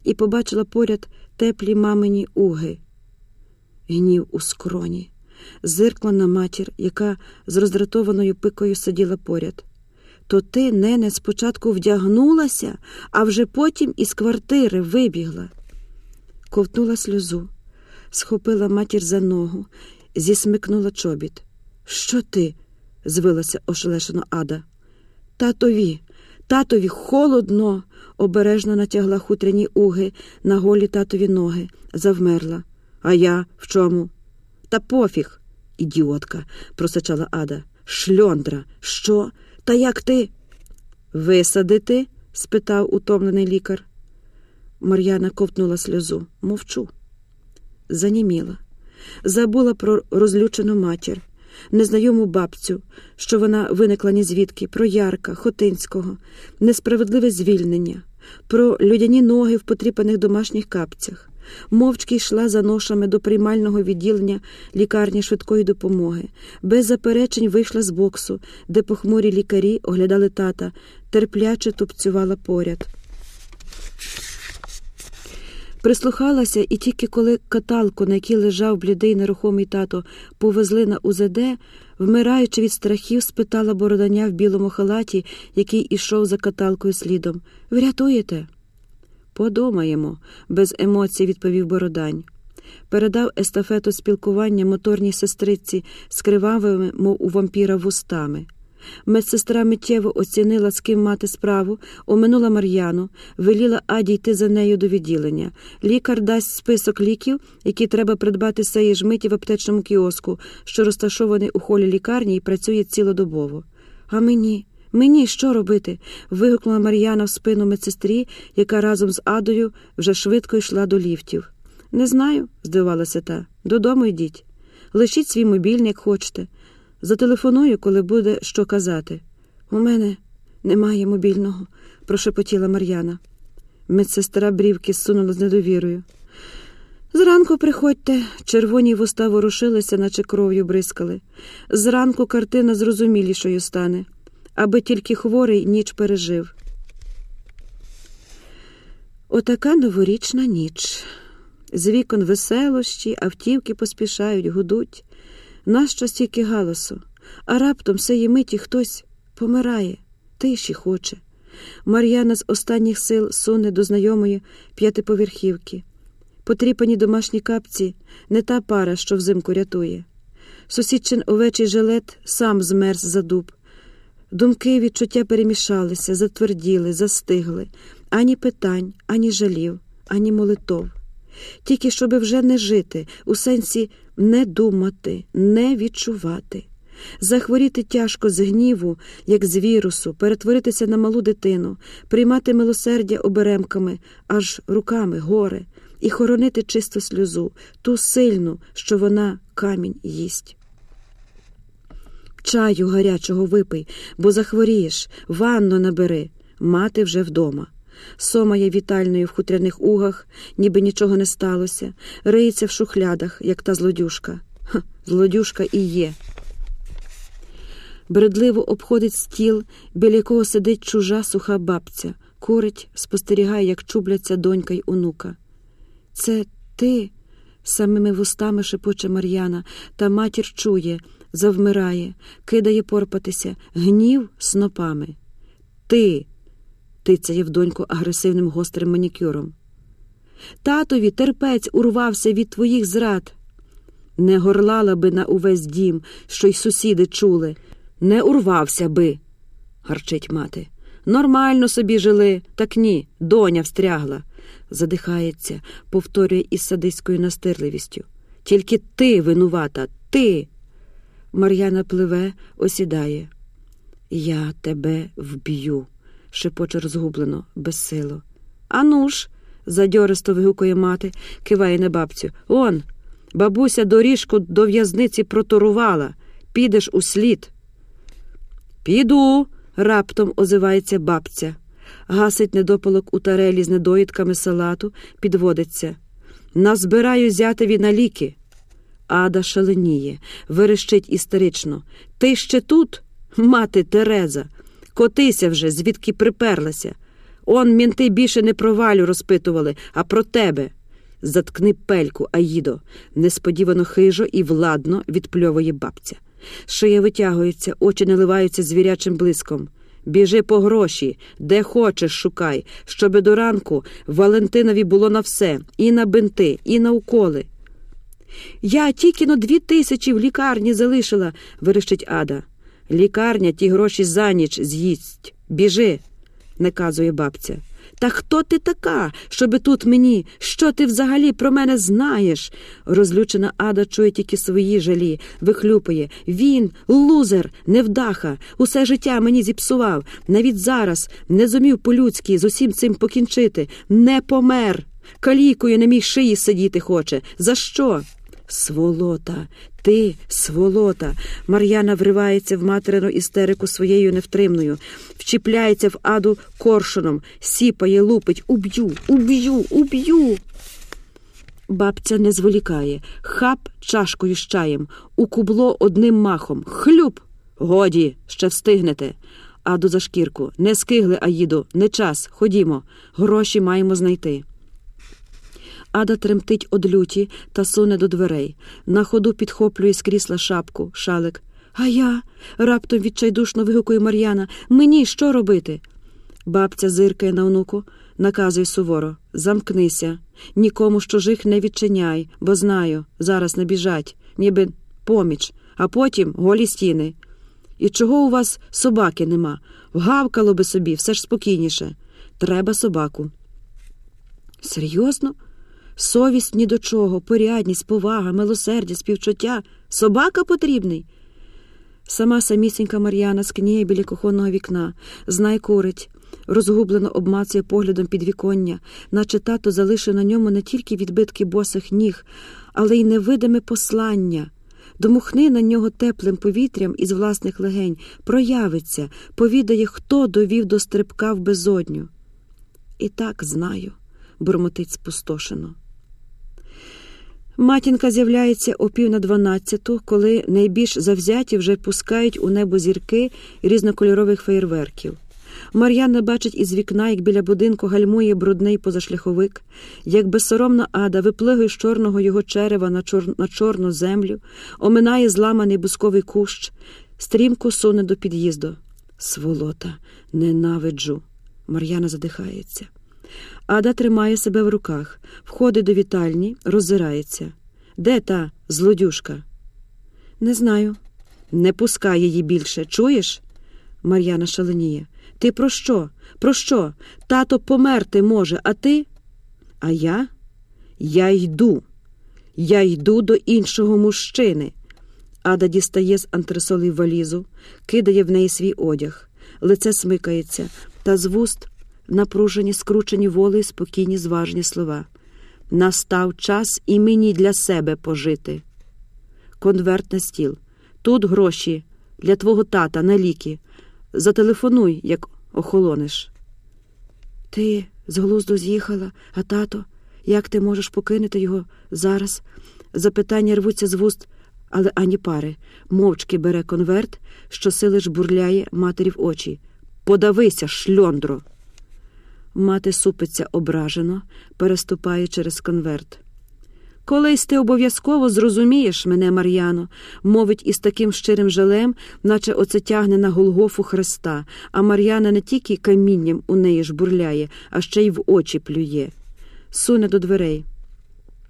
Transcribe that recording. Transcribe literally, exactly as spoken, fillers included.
і побачила поряд теплі мамині уги. Гнів у скроні. Зиркла на матір, яка з роздратованою пикою сиділа поряд. «То ти, нене, спочатку вдягнулася, а вже потім із квартири вибігла». Ковтнула сльозу, схопила матір за ногу, зісмикнула чобіт. «Що ти?» – звилася ошелешено Ада. «Татові, татові, холодно!» – обережно натягла хутряні уги на голі татові ноги, завмерла. «А я в чому?» «Та пофіг, ідіотка!» – просичала Ада. «Шльондра! Що? Та як ти?» «Висадити?» – спитав утомлений лікар. Мар'яна ковтнула сльозу. «Мовчу». Заніміла. Забула про розлючену матір, незнайому бабцю, що вона виникла нізвідки, про Ярка, Хотинського, несправедливе звільнення, про людяні ноги в потріпаних домашніх капцях. Мовчки йшла за ношами до приймального відділення лікарні швидкої допомоги. Без заперечень вийшла з боксу, де похмурі лікарі оглядали тата, терпляче тупцювала поряд. Прислухалася, і тільки коли каталку, на якій лежав блідий нерухомий тато, повезли на УЗД, вмираючи від страхів, спитала Бороданя в білому халаті, який ішов за каталкою слідом. «Врятуєте?» «Подумаємо», – без емоцій відповів Бородань. Передав естафету спілкування моторній сестриці з кривавими, мов у вампіра, вустами. Медсестра миттєво оцінила, з ким мати справу, оминула Мар'яну, веліла Аді йти за нею до відділення. Лікар дасть список ліків, які треба придбати сеї ж миті в аптечному кіоску, що розташований у холі лікарні і працює цілодобово. «А мені? Мені що робити?» – вигукнула Мар'яна в спину медсестрі, яка разом з Адою вже швидко йшла до ліфтів. «Не знаю», – здивувалася та. «Додому йдіть. Лишіть свій мобільник, як хочете. Зателефоную, коли буде що казати». «У мене немає мобільного», – прошепотіла Мар'яна. Медсестра брівки зсунула з недовірою. «Зранку приходьте». Червоні вуста ворушилися, наче кров'ю бризкали. «Зранку картина зрозумілішою стане. Аби тільки хворий ніч пережив». Отака новорічна ніч. З вікон веселощі, автівки поспішають, гудуть. Нащо стільки галасу? А раптом сеї миті хтось помирає, тиші хоче. Мар'яна з останніх сил суне до знайомої п'ятиповерхівки. Потріпані домашні капці – не та пара, що взимку рятує. Сусідчин овечий жилет сам змерз за дуб. Думки, відчуття перемішалися, затверділи, застигли. Ані питань, ані жалів, ані молитов. Тільки щоби вже не жити, у сенсі не думати, не відчувати. Захворіти тяжко з гніву, як з вірусу, перетворитися на малу дитину, приймати милосердя оберемками, аж руками горе, і хоронити чисту сльозу, ту сильну, що вона камінь їсть. «Чаю гарячого випий, бо захворієш, ванну набери». Мати вже вдома. Сомає вітальною в хутряних угах, ніби нічого не сталося, риється в шухлядах, як та злодюжка. Ха, злодюжка і є. Бредливо обходить стіл, біля якого сидить чужа суха бабця, курить, спостерігає, як чубляться донька й онука. «Це ти?» – самими вустами шепоче Мар'яна, та матір чує, завмирає, кидає порпатися, гнів снопами. «Ти!» – тицяє в доньку агресивним гострим манікюром. «Татові терпець урвався від твоїх зрад!» «Не горлала би на увесь дім, що й сусіди чули. Не урвався би!» – гарчить мати. «Нормально собі жили, так ні, доня встрягла!» Задихається, повторює із садистською настирливістю. «Тільки ти винувата, ти!» Мар'яна пливе, осідає. «Я тебе вб'ю!» – шепоче розгублено, безсило. «Ану ж!» – задьористо вигукує мати, киває на бабцю. «Он, бабуся доріжку до в'язниці проторувала. Підеш у слід!» «Піду!» – раптом озивається бабця. Гасить недопалок у тарелі з недоїдками салату, підводиться. «Назбираю зятеві на ліки!» Ада шаленіє, верещить істерично. «Ти ще тут, мати Тереза? Котися вже, звідки приперлася! Он мінти більше не про Валю розпитували, а про тебе. Заткни пельку, Аїдо, несподівано хижо і владно відпльовує бабця. Шия витягується, очі наливаються звірячим блиском. Біжи по гроші, де хочеш шукай, щоби до ранку Валентинові було на все, і на бинти, і на уколи. Я тільки на дві тисячі в лікарні залишила, верещить Ада. Лікарня ті гроші за ніч з'їсть. Біжи, наказує бабця. Та хто ти така, щоби тут мені? Що ти взагалі про мене знаєш? Розлючена Ада чує тільки свої жалі, вихлюпує. Він, лузер, невдаха, усе життя мені зіпсував. Навіть зараз не зумів по-людськи з усім цим покінчити. Не помер. Калікою на мій шиї сидіти хоче. За що? Сволота, ти, сволота. Мар'яна вривається в материну істерику своєю невтримною, вчіпляється в Аду коршуном, сіпає, лупить. Уб'ю, уб'ю, уб'ю. Бабця не зволікає. Хап чашкою з чаєм, у кубло одним махом. Хлюп! Годі, ще встигнете. Аду за шкірку. Не скигли, Аїдо, не час, ходімо. Гроші маємо знайти. Ада тремтить од люті та суне до дверей. На ходу підхоплює з крісла шапку, шалик. «А я?» – раптом відчайдушно вигукує Мар'яна. «Мені що робити?» Бабця зиркає на онуку, наказує суворо. «Замкнися, нікому з чужих не відчиняй, бо знаю, зараз набіжать, ніби поміч, а потім голі стіни. І чого у вас собаки нема? Вгавкало би собі, все ж спокійніше. Треба собаку». «Серйозно? Совість ні до чого, порядність, повага, милосердя, співчуття. Собака потрібний?» Сама самісінька Мар'яна скніє біля кухонного вікна, знай курить, розгублено обмацує поглядом підвіконня, наче тато залишив на ньому не тільки відбитки босих ніг, але й невидиме послання. Домухни на нього теплим повітрям із власних легень, проявиться, повідає, хто довів до стрибка в безодню. «І так знаю», – бурмотить спустошено. Матінка з'являється о пів на дванадцяту, коли найбільш завзяті вже пускають у небо зірки різнокольорових феєрверків. Мар'яна бачить із вікна, як біля будинку гальмує брудний позашляховик, як безсоромна Ада виплигує з чорного його черева на, чор... на чорну землю, оминає зламаний бусковий кущ, стрімко суне до під'їзду. «Сволота, ненавиджу!» Мар'яна задихається. Ада тримає себе в руках, входить до вітальні, роззирається. «Де та злодюжка?» «Не знаю». «Не пускай її більше, чуєш?» Мар'яна шаленіє. «Ти про що? Про що? Тато померти може, а ти?» «А я? Я йду. Я йду до іншого мужчини». Ада дістає з антресолей валізу, кидає в неї свій одяг. Лице смикається, та з вуст напружені, скручені волею спокійні, зважні слова. «Настав час і мені для себе пожити». Конверт на стіл. «Тут гроші для твого тата на ліки. Зателефонуй, як охолонеш». «Ти з глузду з'їхала, а тато? Як ти можеш покинути його зараз?» Запитання рвуться з вуст, але ані пари. Мовчки бере конверт, щосили жбурляє матері в очі. «Подавися, шльондро!» Мати супиться ображено, переступає через конверт. «Колись ти обов'язково зрозумієш мене, Мар'яно», мовить із таким щирим жалем, наче оце тягне на Голгофу Христа, а Мар'яна не тільки камінням у неї жбурляє, а ще й в очі плює. Суне до дверей.